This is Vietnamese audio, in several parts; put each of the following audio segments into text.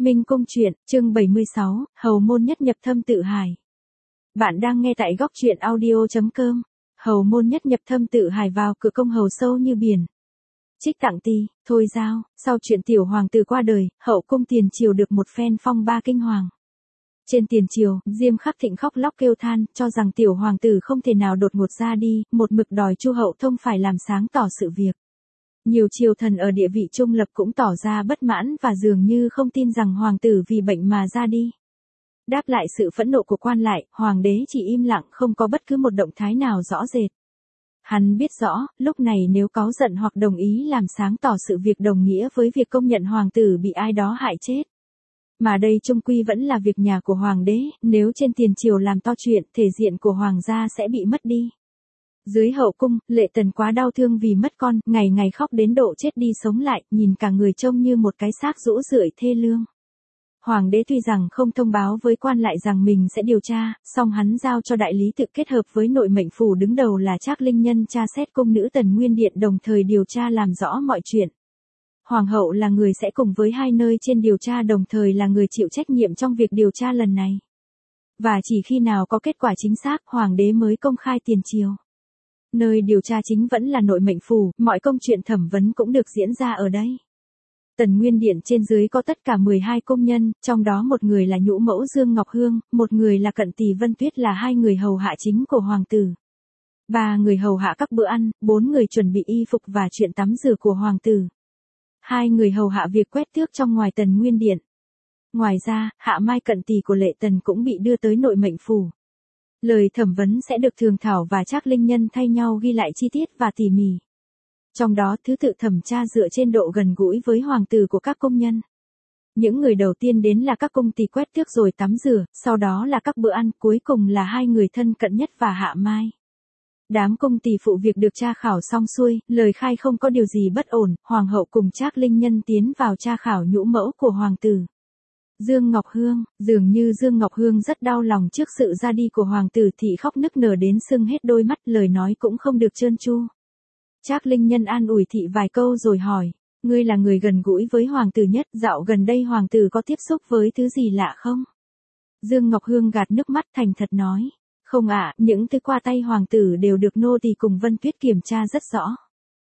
Minh Cung truyện, chương 76, Hầu môn nhất nhập thâm tự hải. Bạn đang nghe tại góc truyện audio.com. Hầu môn nhất nhập thâm tự hải vào cửa công hầu sâu như biển. Trích Tặng Ti, Thôi Giao, sau chuyện tiểu hoàng tử qua đời, hậu cung tiền triều được một phen phong ba kinh hoàng. Trên tiền triều, Diêm Khắc Thịnh khóc lóc kêu than, cho rằng tiểu hoàng tử không thể nào đột ngột ra đi, một mực đòi Chu Hậu Thông phải làm sáng tỏ sự việc. Nhiều triều thần ở địa vị trung lập cũng tỏ ra bất mãn và dường như không tin rằng hoàng tử vì bệnh mà ra đi. Đáp lại sự phẫn nộ của quan lại, hoàng đế chỉ im lặng không có bất cứ một động thái nào rõ rệt. Hắn biết rõ, lúc này nếu cáu giận hoặc đồng ý làm sáng tỏ sự việc đồng nghĩa với việc công nhận hoàng tử bị ai đó hại chết. Mà đây chung quy vẫn là việc nhà của hoàng đế, nếu trên tiền triều làm to chuyện, thể diện của hoàng gia sẽ bị mất đi. Dưới hậu cung, Lệ Tần quá đau thương vì mất con, ngày ngày khóc đến độ chết đi sống lại, nhìn cả người trông như một cái xác rũ rượi thê lương. Hoàng đế tuy rằng không thông báo với quan lại rằng mình sẽ điều tra, song hắn giao cho đại lý tự kết hợp với nội mệnh phủ đứng đầu là Trác Linh Nhân tra xét cung nữ Tần Nguyên Điện đồng thời điều tra làm rõ mọi chuyện. Hoàng hậu là người sẽ cùng với hai nơi trên điều tra đồng thời là người chịu trách nhiệm trong việc điều tra lần này. Và chỉ khi nào có kết quả chính xác, hoàng đế mới công khai tiền triều. Nơi điều tra chính vẫn là nội mệnh phủ, mọi công chuyện thẩm vấn cũng được diễn ra ở đây. Tần Nguyên Điện trên dưới có tất cả 12 công nhân, trong đó một người là nhũ mẫu Dương Ngọc Hương, một người là Cận Tỳ Vân Tuyết là hai người hầu hạ chính của hoàng tử. 3 người hầu hạ các bữa ăn, 4 người chuẩn bị y phục và chuyện tắm rửa của hoàng tử. 2 người hầu hạ việc quét tước trong ngoài Tần Nguyên Điện. Ngoài ra, Hạ Mai Cận Tỳ của Lệ Tần cũng bị đưa tới nội mệnh phủ. Lời thẩm vấn sẽ được Thường Thảo và Trác Linh Nhân thay nhau ghi lại chi tiết và tỉ mỉ. Trong đó thứ tự thẩm tra dựa trên độ gần gũi với hoàng tử của các công nhân. Những người đầu tiên đến là các công tỳ quét tước rồi tắm rửa, sau đó là các bữa ăn, cuối cùng là 2 người thân cận nhất và Hạ Mai. Đám công tỳ phụ việc được tra khảo xong xuôi, lời khai không có điều gì bất ổn, hoàng hậu cùng Trác Linh Nhân tiến vào tra khảo nhũ mẫu của hoàng tử. Dương Ngọc Hương, dường như Dương Ngọc Hương rất đau lòng trước sự ra đi của hoàng tử thì khóc nức nở đến sưng hết đôi mắt, lời nói cũng không được trơn tru. Trác Linh Nhân an ủi thị vài câu rồi hỏi, ngươi là người gần gũi với hoàng tử nhất, dạo gần đây hoàng tử có tiếp xúc với thứ gì lạ không? Dương Ngọc Hương gạt nước mắt thành thật nói, không ạ, những thứ qua tay hoàng tử đều được nô tỳ cùng Vân Tuyết kiểm tra rất rõ.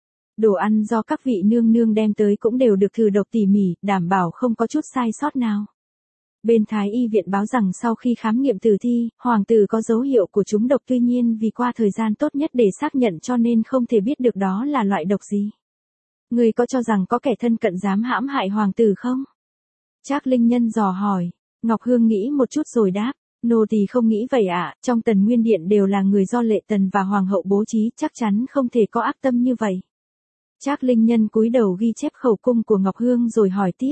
Đồ ăn do các vị nương nương đem tới cũng đều được thử độc tỉ mỉ, đảm bảo không có chút sai sót nào. Bên Thái y viện báo rằng sau khi khám nghiệm tử thi, hoàng tử có dấu hiệu của trúng độc, tuy nhiên vì qua thời gian tốt nhất để xác nhận cho nên không thể biết được đó là loại độc gì. Người có cho rằng có kẻ thân cận dám hãm hại hoàng tử không? Trác Linh Nhân dò hỏi. Ngọc Hương nghĩ một chút rồi đáp, nô tỳ không nghĩ vậy ạ, trong Tần Nguyên Điện đều là người do Lệ Tần và hoàng hậu bố trí, chắc chắn không thể có ác tâm như vậy. Trác Linh Nhân cúi đầu ghi chép khẩu cung của Ngọc Hương rồi hỏi tiếp.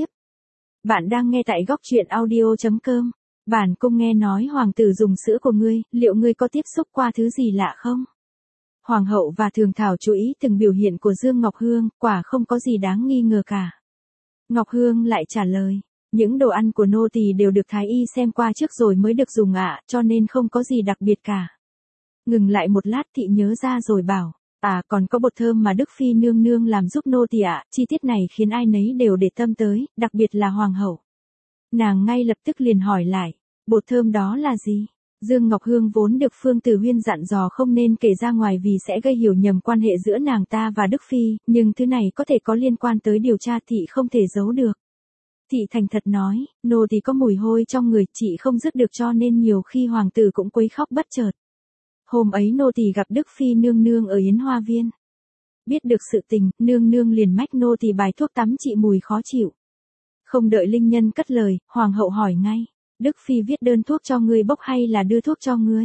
Bạn đang nghe tại góc truyện audio.com. Bản cung nghe nói hoàng tử dùng sữa của ngươi, liệu ngươi có tiếp xúc qua thứ gì lạ không? Hoàng hậu và Thường Thảo chú ý từng biểu hiện của Dương Ngọc Hương, quả không có gì đáng nghi ngờ cả. Ngọc Hương lại trả lời, những đồ ăn của nô tỳ đều được thái y xem qua trước rồi mới được dùng ạ, cho nên không có gì đặc biệt cả. Ngừng lại một lát thị nhớ ra rồi bảo, còn có bột thơm mà Đức Phi nương nương làm giúp nô tỳ ạ, chi tiết này khiến ai nấy đều để tâm tới, đặc biệt là hoàng hậu. Nàng ngay lập tức liền hỏi lại, bột thơm đó là gì? Dương Ngọc Hương vốn được Phương Tử Huyên dặn dò không nên kể ra ngoài vì sẽ gây hiểu nhầm quan hệ giữa nàng ta và Đức Phi, nhưng thứ này có thể có liên quan tới điều tra thị không thể giấu được. Thị thành thật nói, nô tỳ có mùi hôi trong người, chị không dứt được cho nên nhiều khi hoàng tử cũng quấy khóc bất chợt. Hôm ấy nô tỳ gặp Đức Phi nương nương ở Yến Hoa Viên. Biết được sự tình, nương nương liền mách nô tỳ bài thuốc tắm trị mùi khó chịu. Không đợi Linh Nhân cất lời, hoàng hậu hỏi ngay, Đức Phi viết đơn thuốc cho ngươi bốc hay là đưa thuốc cho ngươi?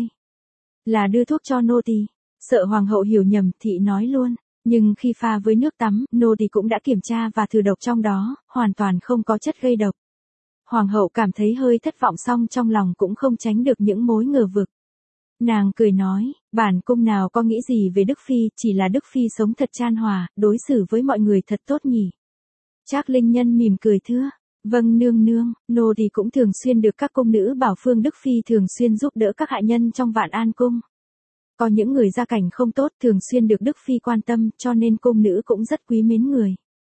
Là đưa thuốc cho nô tỳ. Sợ hoàng hậu hiểu nhầm, thị nói luôn, nhưng khi pha với nước tắm, nô tỳ cũng đã kiểm tra và thử độc trong đó, hoàn toàn không có chất gây độc. Hoàng hậu cảm thấy hơi thất vọng song trong lòng cũng không tránh được những mối ngờ vực. Nàng cười nói, bản cung nào có nghĩ gì về Đức Phi, chỉ là Đức Phi sống thật chan hòa, đối xử với mọi người thật tốt nhỉ. Trác Linh Nhân mỉm cười thưa, vâng nương nương, nô tỳ cũng thường xuyên được các cung nữ bảo Phương Đức Phi thường xuyên giúp đỡ các hạ nhân trong Vạn An cung. Có những người gia cảnh không tốt thường xuyên được Đức Phi quan tâm cho nên cung nữ cũng rất quý mến người.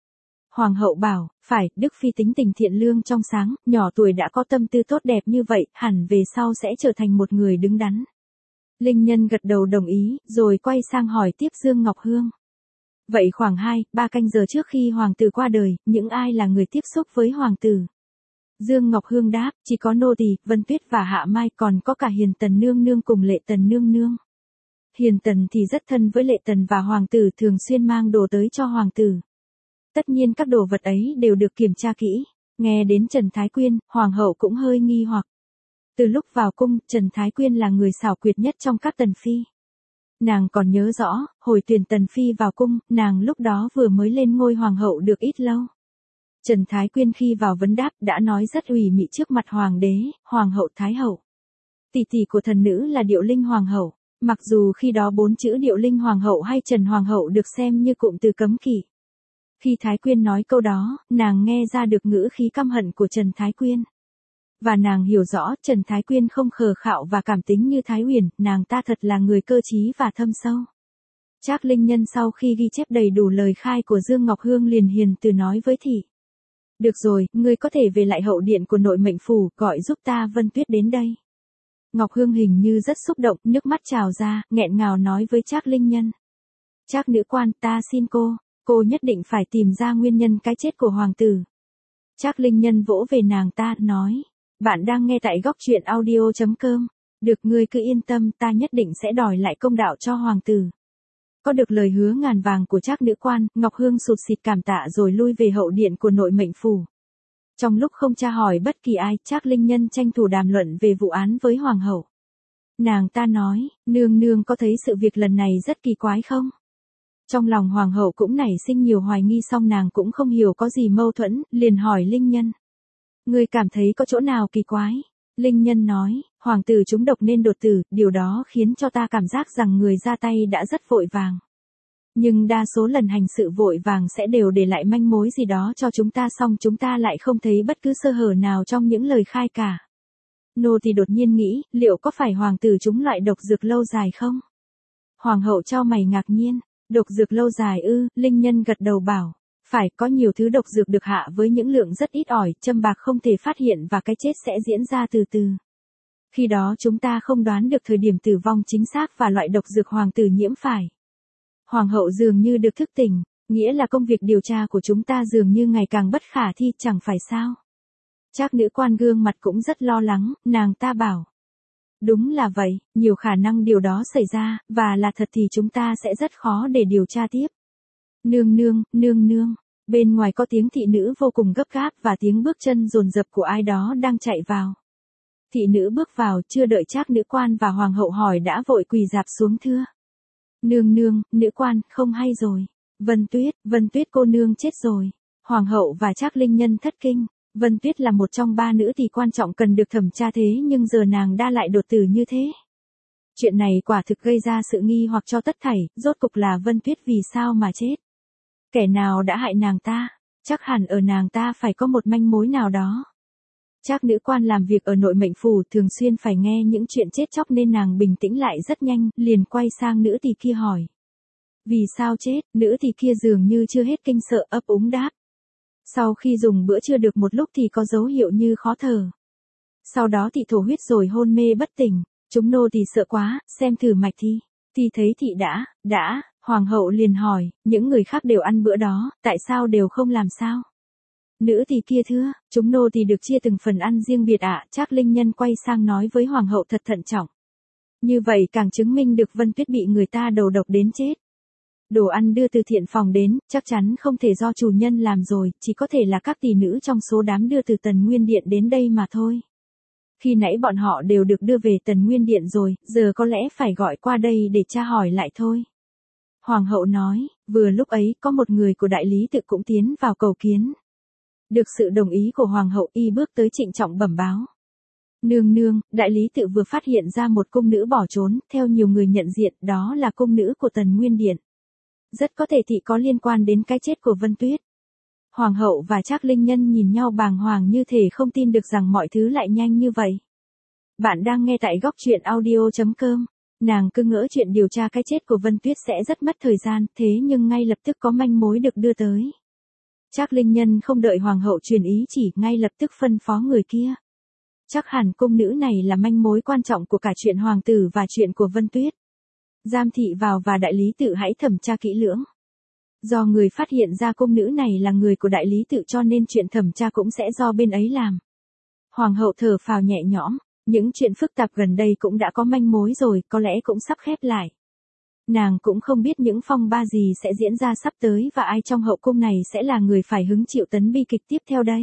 Hoàng hậu bảo, phải, Đức Phi tính tình thiện lương trong sáng, nhỏ tuổi đã có tâm tư tốt đẹp như vậy, hẳn về sau sẽ trở thành một người đứng đắn. Linh Nhân gật đầu đồng ý, rồi quay sang hỏi tiếp Dương Ngọc Hương. Vậy khoảng 2-3 canh giờ trước khi hoàng tử qua đời, những ai là người tiếp xúc với hoàng tử? Dương Ngọc Hương đáp, chỉ có nô tỳ, Vân Tuyết và Hạ Mai, còn có cả Hiền Tần nương nương cùng Lệ Tần nương nương. Hiền Tần thì rất thân với Lệ Tần và hoàng tử, thường xuyên mang đồ tới cho hoàng tử. Tất nhiên các đồ vật ấy đều được kiểm tra kỹ. Nghe đến Trần Thái Quyên, hoàng hậu cũng hơi nghi hoặc. Từ lúc vào cung, Trần Thái Quyên là người xảo quyệt nhất trong các tần phi. Nàng còn nhớ rõ, hồi tuyển tần phi vào cung, nàng lúc đó vừa mới lên ngôi hoàng hậu được ít lâu. Trần Thái Quyên khi vào vấn đáp đã nói rất ủy mị trước mặt hoàng đế, hoàng hậu thái hậu. Tỷ tỷ của thần nữ là Điệu Linh hoàng hậu, mặc dù khi đó 4 chữ Điệu Linh hoàng hậu hay Trần hoàng hậu được xem như cụm từ cấm kỵ. Khi Thái Quyên nói câu đó, nàng nghe ra được ngữ khí căm hận của Trần Thái Quyên. Và nàng hiểu rõ Trần Thái Quyên không khờ khạo và cảm tính như Thái Uyển, nàng ta thật là người cơ trí và thâm sâu. Trác Linh Nhân sau khi ghi chép đầy đủ lời khai của Dương Ngọc Hương liền hiền từ nói với thị. Được rồi, ngươi có thể về lại hậu điện của nội mệnh phủ, gọi giúp ta Vân Tuyết đến đây. Ngọc Hương hình như rất xúc động, nước mắt trào ra, nghẹn ngào nói với Trác Linh Nhân. Trác nữ quan, ta xin cô nhất định phải tìm ra nguyên nhân cái chết của hoàng tử. Trác Linh Nhân vỗ về nàng ta, nói. Bạn đang nghe tại góc truyện audio.com. Được, ngươi cứ yên tâm, ta nhất định sẽ đòi lại công đạo cho hoàng tử. Có được lời hứa ngàn vàng của Trác nữ quan, Ngọc Hương sụt sịt cảm tạ rồi lui về hậu điện của nội mệnh phủ. Trong lúc không tra hỏi bất kỳ ai, Trác Linh Nhân tranh thủ đàm luận về vụ án với hoàng hậu. Nàng ta nói, nương nương có thấy sự việc lần này rất kỳ quái không? Trong lòng hoàng hậu cũng nảy sinh nhiều hoài nghi, song nàng cũng không hiểu có gì mâu thuẫn, liền hỏi Linh Nhân. Ngươi cảm thấy có chỗ nào kỳ quái? Linh Nhân nói, hoàng tử trúng độc nên đột tử, điều đó khiến cho ta cảm giác rằng người ra tay đã rất vội vàng. Nhưng đa số lần hành sự vội vàng sẽ đều để lại manh mối gì đó cho chúng ta, song chúng ta lại không thấy bất cứ sơ hở nào trong những lời khai cả. Nô thì đột nhiên nghĩ, liệu có phải hoàng tử trúng loại độc dược lâu dài không? Hoàng hậu chau mày ngạc nhiên, độc dược lâu dài ư? Linh Nhân gật đầu bảo. Phải, có nhiều thứ độc dược được hạ với những lượng rất ít ỏi, châm bạc không thể phát hiện và cái chết sẽ diễn ra từ từ. Khi đó chúng ta không đoán được thời điểm tử vong chính xác và loại độc dược hoàng tử nhiễm phải. Hoàng hậu dường như được thức tỉnh, nghĩa là công việc điều tra của chúng ta dường như ngày càng bất khả thi, chẳng phải sao? Trác nữ quan gương mặt cũng rất lo lắng, nàng ta bảo. Đúng là vậy, nhiều khả năng điều đó xảy ra, và là thật thì chúng ta sẽ rất khó để điều tra tiếp. Nương nương, bên ngoài có tiếng thị nữ vô cùng gấp gáp và tiếng bước chân dồn dập của ai đó đang chạy vào. Thị nữ bước vào, chưa đợi Trác nữ quan và hoàng hậu hỏi đã vội quỳ rạp xuống thưa. Nương, nữ quan, không hay rồi. Vân Tuyết cô nương chết rồi. Hoàng hậu và Trác Linh Nhân thất kinh. Vân Tuyết là một trong 3 nữ thì quan trọng cần được thẩm tra, thế nhưng giờ nàng đã lại đột tử như thế. Chuyện này quả thực gây ra sự nghi hoặc cho tất thảy, rốt cục là Vân Tuyết vì sao mà chết. Kẻ nào đã hại nàng ta? Chắc hẳn ở nàng ta phải có một manh mối nào đó. Trác nữ quan làm việc ở nội mệnh phủ thường xuyên phải nghe những chuyện chết chóc nên nàng bình tĩnh lại rất nhanh, liền quay sang nữ tỳ kia hỏi. Vì sao chết? Nữ tỳ kia dường như chưa hết kinh sợ, ấp úng đáp. Sau khi dùng bữa trưa được một lúc thì có dấu hiệu như khó thở. Sau đó thị thổ huyết rồi hôn mê bất tỉnh. Chúng nô tỳ sợ quá, xem thử mạch thi. Thì thấy thị đã, hoàng hậu liền hỏi, những người khác đều ăn bữa đó, tại sao đều không làm sao? Nữ tỳ kia thưa, chúng nô tỳ được chia từng phần ăn riêng biệt ạ. Trác Linh Nhân quay sang nói với hoàng hậu thật thận trọng. Như vậy càng chứng minh được Vân Tuyết bị người ta đầu độc đến chết. Đồ ăn đưa từ thiện phòng đến, chắc chắn không thể do chủ nhân làm rồi, chỉ có thể là các tỷ nữ trong số đám đưa từ Tần Nguyên Điện đến đây mà thôi. Khi nãy bọn họ đều được đưa về Tần Nguyên Điện rồi, giờ có lẽ phải gọi qua đây để tra hỏi lại thôi. Hoàng hậu nói, vừa lúc ấy có một người của đại lý tự cũng tiến vào cầu kiến. Được sự đồng ý của hoàng hậu, y bước tới trịnh trọng bẩm báo. Nương, đại lý tự vừa phát hiện ra một cung nữ bỏ trốn, theo nhiều người nhận diện, đó là cung nữ của Tần Nguyên Điện. Rất có thể thị có liên quan đến cái chết của Vân Tuyết. Hoàng hậu và Trác Linh Nhân nhìn nhau bàng hoàng như thể không tin được rằng mọi thứ lại nhanh như vậy. Bạn đang nghe tại góc truyện audio.com. Nàng cứ ngỡ chuyện điều tra cái chết của Vân Tuyết sẽ rất mất thời gian, thế nhưng ngay lập tức có manh mối được đưa tới. Trác Linh Nhân không đợi hoàng hậu truyền ý chỉ, ngay lập tức phân phó người kia. Chắc hẳn cung nữ này là manh mối quan trọng của cả chuyện hoàng tử và chuyện của Vân Tuyết. Giam thị vào và đại lý tự hãy thẩm tra kỹ lưỡng. Do người phát hiện ra cung nữ này là người của đại lý tự cho nên chuyện thẩm tra cũng sẽ do bên ấy làm. Hoàng hậu thở phào nhẹ nhõm, những chuyện phức tạp gần đây cũng đã có manh mối rồi, có lẽ cũng sắp khép lại. Nàng cũng không biết những phong ba gì sẽ diễn ra sắp tới và ai trong hậu cung này sẽ là người phải hứng chịu tấn bi kịch tiếp theo đây.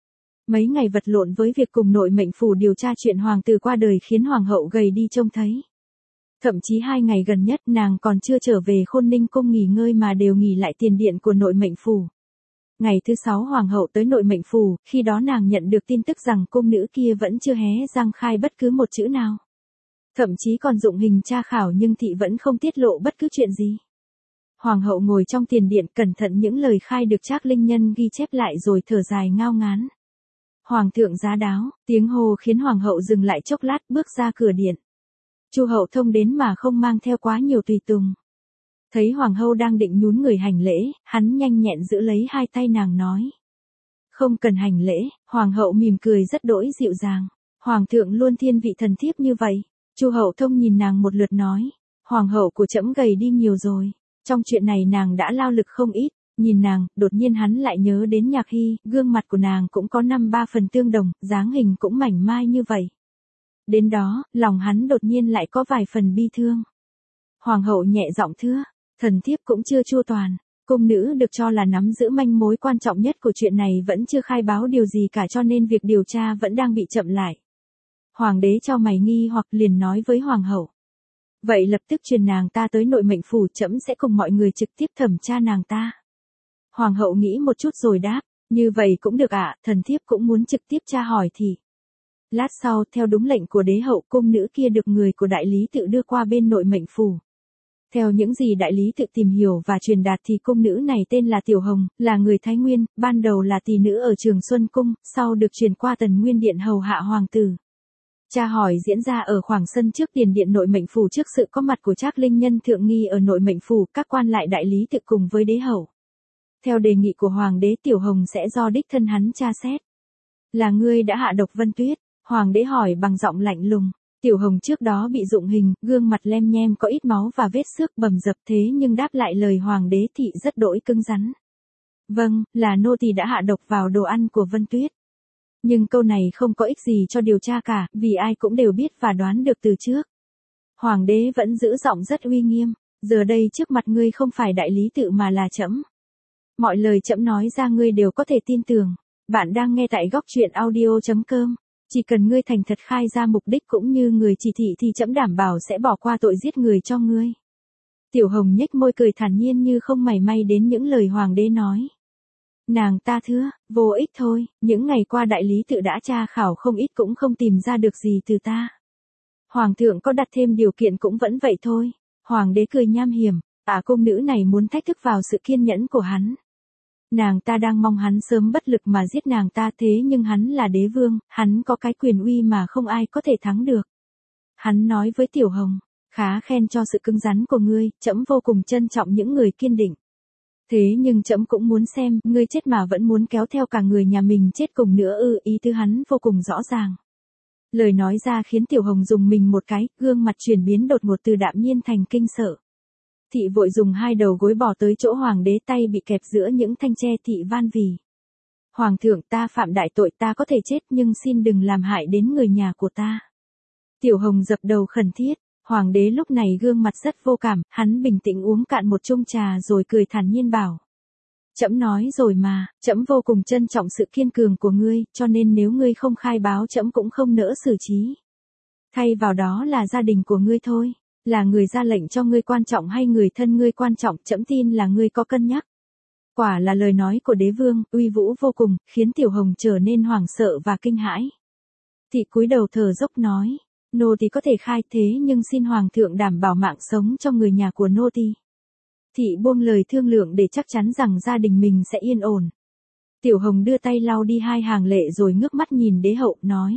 Mấy ngày vật lộn với việc cùng nội mệnh phủ điều tra chuyện hoàng tử qua đời khiến hoàng hậu gầy đi trông thấy. Thậm chí 2 ngày gần nhất nàng còn chưa trở về Khôn Ninh cung nghỉ ngơi mà đều nghỉ lại tiền điện của nội mệnh phủ. Ngày thứ 6 hoàng hậu tới nội mệnh phủ, khi đó nàng nhận được tin tức rằng cung nữ kia vẫn chưa hé răng khai bất cứ một chữ nào. Thậm chí còn dụng hình tra khảo nhưng thị vẫn không tiết lộ bất cứ chuyện gì. Hoàng hậu ngồi trong tiền điện cẩn thận những lời khai được Trác Linh Nhân ghi chép lại rồi thở dài ngao ngán. Hoàng thượng giá đáo, tiếng hô khiến hoàng hậu dừng lại chốc lát bước ra cửa điện. Chu Hậu Thông đến mà không mang theo quá nhiều tùy tùng. Thấy hoàng hậu đang định nhún người hành lễ, hắn nhanh nhẹn giữ lấy hai tay nàng nói. Không cần hành lễ, hoàng hậu mỉm cười rất đỗi dịu dàng. Hoàng thượng luôn thiên vị thần thiếp như vậy. Chu Hậu Thông nhìn nàng một lượt nói. Hoàng hậu của trẫm gầy đi nhiều rồi. Trong chuyện này nàng đã lao lực không ít. Nhìn nàng, đột nhiên hắn lại nhớ đến Nhạc Hy, gương mặt của nàng cũng có 5-3 phần tương đồng, dáng hình cũng mảnh mai như vậy. Đến đó, lòng hắn đột nhiên lại có vài phần bi thương. Hoàng hậu nhẹ giọng thưa, thần thiếp cũng chưa chu toàn. Cung nữ được cho là nắm giữ manh mối quan trọng nhất của chuyện này vẫn chưa khai báo điều gì cả cho nên việc điều tra vẫn đang bị chậm lại. Hoàng đế cho mày nghi hoặc liền nói với hoàng hậu. Vậy lập tức truyền nàng ta tới nội mệnh phủ, trẫm sẽ cùng mọi người trực tiếp thẩm tra nàng ta. Hoàng hậu nghĩ một chút rồi đáp, như vậy cũng được ạ, thần thiếp cũng muốn trực tiếp tra hỏi thì. Lát sau, theo đúng lệnh của đế hậu, cung nữ kia được người của đại lý tự đưa qua bên nội mệnh phủ. Theo những gì đại lý tự tìm hiểu và truyền đạt thì cung nữ này tên là Tiểu Hồng, là người Thái Nguyên, ban đầu là tỳ nữ ở Trường Xuân Cung, sau được truyền qua Tần Nguyên Điện hầu hạ hoàng tử. Tra hỏi diễn ra ở khoảng sân trước tiền điện nội mệnh phủ trước sự có mặt của Trác Linh Nhân thượng nghi ở nội mệnh phủ, các quan lại đại lý tự cùng với đế hậu. Theo đề nghị của hoàng đế, Tiểu Hồng sẽ do đích thân hắn tra xét. Là ngươi đã hạ độc Vân Tuyết? Hoàng đế hỏi bằng giọng lạnh lùng. Tiểu Hồng trước đó bị dụng hình, gương mặt lem nhem có ít máu và vết xước bầm dập thế nhưng đáp lại lời hoàng đế thị rất đỗi cứng rắn. Vâng, là nô tỳ đã hạ độc vào đồ ăn của Vân Tuyết. Nhưng câu này không có ích gì cho điều tra cả, vì ai cũng đều biết và đoán được từ trước. Hoàng đế vẫn giữ giọng rất uy nghiêm, giờ đây trước mặt ngươi không phải đại lý tự mà là trẫm. Mọi lời trẫm nói ra ngươi đều có thể tin tưởng. Bạn đang nghe tại góc truyện audio.com. Chỉ cần ngươi thành thật khai ra mục đích cũng như người chỉ thị thì trẫm đảm bảo sẽ bỏ qua tội giết người cho ngươi. Tiểu Hồng nhếch môi cười thản nhiên như không mảy may đến những lời hoàng đế nói. Nàng ta thưa, vô ích thôi, những ngày qua đại lý tự đã tra khảo không ít cũng không tìm ra được gì từ ta. Hoàng thượng có đặt thêm điều kiện cũng vẫn vậy thôi. Hoàng đế cười nham hiểm, cung nữ này muốn thách thức vào sự kiên nhẫn của hắn. Nàng ta đang mong hắn sớm bất lực mà giết nàng ta thế nhưng hắn là đế vương, hắn có cái quyền uy mà không ai có thể thắng được. Hắn nói với Tiểu Hồng, khá khen cho sự cứng rắn của ngươi, trẫm vô cùng trân trọng những người kiên định. Thế nhưng trẫm cũng muốn xem, ngươi chết mà vẫn muốn kéo theo cả người nhà mình chết cùng nữa ư? Ý tứ hắn vô cùng rõ ràng. Lời nói ra khiến Tiểu Hồng dùng mình một cái, gương mặt chuyển biến đột ngột từ đạm nhiên thành kinh sợ. Thị vội dùng hai đầu gối bỏ tới chỗ hoàng đế, tay bị kẹp giữa những thanh tre, thị van vì. Hoàng thượng, ta phạm đại tội, ta có thể chết nhưng xin đừng làm hại đến người nhà của ta. Tiểu Hồng dập đầu khẩn thiết, hoàng đế lúc này gương mặt rất vô cảm, hắn bình tĩnh uống cạn một chung trà rồi cười thản nhiên bảo. Trẫm nói rồi mà, trẫm vô cùng trân trọng sự kiên cường của ngươi, cho nên nếu ngươi không khai báo trẫm cũng không nỡ xử trí. Thay vào đó là gia đình của ngươi thôi. Là người ra lệnh cho ngươi quan trọng hay người thân ngươi quan trọng, trẫm tin là ngươi có cân nhắc. Quả là lời nói của đế vương, uy vũ vô cùng, khiến Tiểu Hồng trở nên hoảng sợ và kinh hãi. Thị cúi đầu thở dốc nói, nô tỳ có thể khai thế nhưng xin hoàng thượng đảm bảo mạng sống cho người nhà của nô tỳ. Thị buông lời thương lượng để chắc chắn rằng gia đình mình sẽ yên ổn. Tiểu Hồng đưa tay lau đi hai hàng lệ rồi ngước mắt nhìn đế hậu, nói.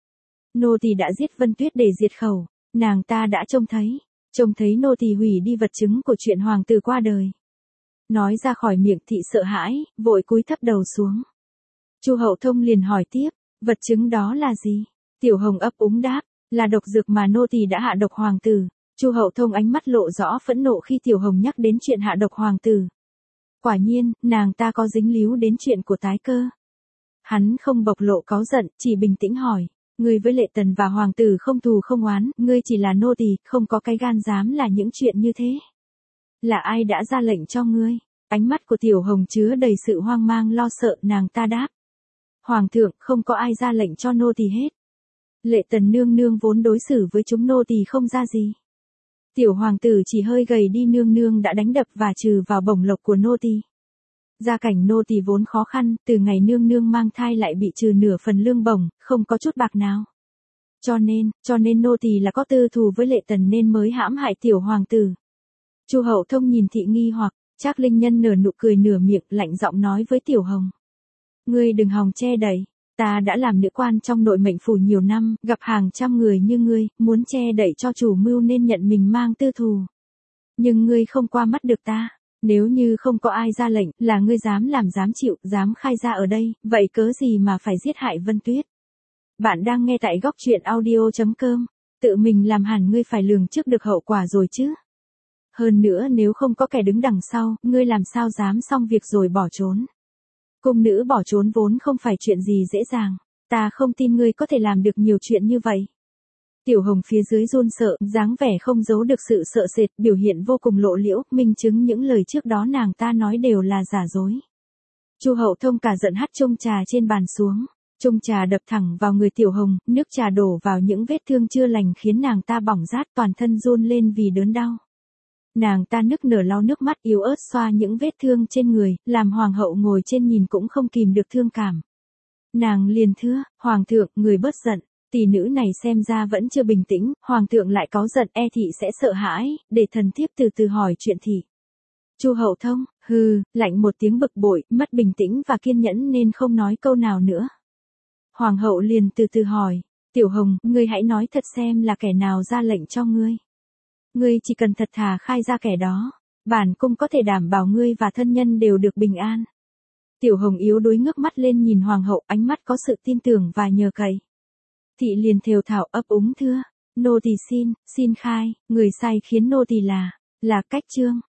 Nô tỳ đã giết Vân Tuyết để diệt khẩu, nàng ta đã trông thấy nô tỳ hủy đi vật chứng của chuyện hoàng tử qua đời. Nói ra khỏi miệng thị sợ hãi, vội cúi thấp đầu xuống. Chu Hậu Thông liền hỏi tiếp, vật chứng đó là gì? Tiểu Hồng ấp úng đáp, là độc dược mà nô tỳ đã hạ độc hoàng tử. Chu Hậu Thông ánh mắt lộ rõ phẫn nộ khi Tiểu Hồng nhắc đến chuyện hạ độc hoàng tử. Quả nhiên, nàng ta có dính líu đến chuyện của tái cơ. Hắn không bộc lộ cáu giận, chỉ bình tĩnh hỏi, ngươi với Lệ Tần và hoàng tử không thù không oán, ngươi chỉ là nô tỳ, không có cái gan dám là những chuyện như thế. Là ai đã ra lệnh cho ngươi? Ánh mắt của Tiểu Hồng chứa đầy sự hoang mang lo sợ, nàng ta đáp. Hoàng thượng, không có ai ra lệnh cho nô tỳ hết. Lệ Tần nương nương vốn đối xử với chúng nô tỳ không ra gì. Tiểu hoàng tử chỉ hơi gầy đi, nương nương đã đánh đập và trừ vào bổng lộc của nô tỳ. Gia cảnh nô tỳ vốn khó khăn, từ ngày nương nương mang thai lại bị trừ nửa phần lương bổng, không có chút bạc nào. Cho nên nô tỳ là có tư thù với Lệ Tần nên mới hãm hại tiểu hoàng tử. Chu Hậu Thông nhìn thị nghi hoặc, Trác Linh Nhân nở nụ cười nửa miệng, lạnh giọng nói với Tiểu Hồng. Ngươi đừng hòng che đậy, ta đã làm nữ quan trong nội mệnh phủ nhiều năm, gặp hàng trăm người như ngươi, muốn che đậy cho chủ mưu nên nhận mình mang tư thù. Nhưng ngươi không qua mắt được ta. Nếu như không có ai ra lệnh, là ngươi dám làm dám chịu, dám khai ra ở đây, vậy cớ gì mà phải giết hại Vân Tuyết? Bạn đang nghe tại góc truyện audio.com, tự mình làm hẳn ngươi phải lường trước được hậu quả rồi chứ. Hơn nữa nếu không có kẻ đứng đằng sau, ngươi làm sao dám xong việc rồi bỏ trốn. Cung nữ bỏ trốn vốn không phải chuyện gì dễ dàng, ta không tin ngươi có thể làm được nhiều chuyện như vậy. Tiểu Hồng phía dưới run sợ, dáng vẻ không giấu được sự sợ sệt, biểu hiện vô cùng lộ liễu, minh chứng những lời trước đó nàng ta nói đều là giả dối. Chu Hậu Thông cả giận hất chung trà trên bàn xuống, chung trà đập thẳng vào người Tiểu Hồng, nước trà đổ vào những vết thương chưa lành khiến nàng ta bỏng rát, toàn thân run lên vì đớn đau. Nàng ta nức nở lau nước mắt yếu ớt xoa những vết thương trên người, làm hoàng hậu ngồi trên nhìn cũng không kìm được thương cảm. Nàng liền thưa, hoàng thượng, người bớt giận. Tỷ nữ này xem ra vẫn chưa bình tĩnh, hoàng thượng lại cáu giận, e thị sẽ sợ hãi, để thần thiếp từ từ hỏi chuyện thị. Chu Hậu Thông, lạnh một tiếng bực bội, mất bình tĩnh và kiên nhẫn nên không nói câu nào nữa. Hoàng hậu liền từ từ hỏi, Tiểu Hồng, ngươi hãy nói thật xem là kẻ nào ra lệnh cho ngươi. Ngươi chỉ cần thật thà khai ra kẻ đó, bản cung có thể đảm bảo ngươi và thân nhân đều được bình an. Tiểu Hồng yếu đuối ngước mắt lên nhìn hoàng hậu, ánh mắt có sự tin tưởng và nhờ cậy. Thị liền thều thào ấp úng thưa, nô tỳ xin khai, người sai khiến nô tỳ là Cách Trương.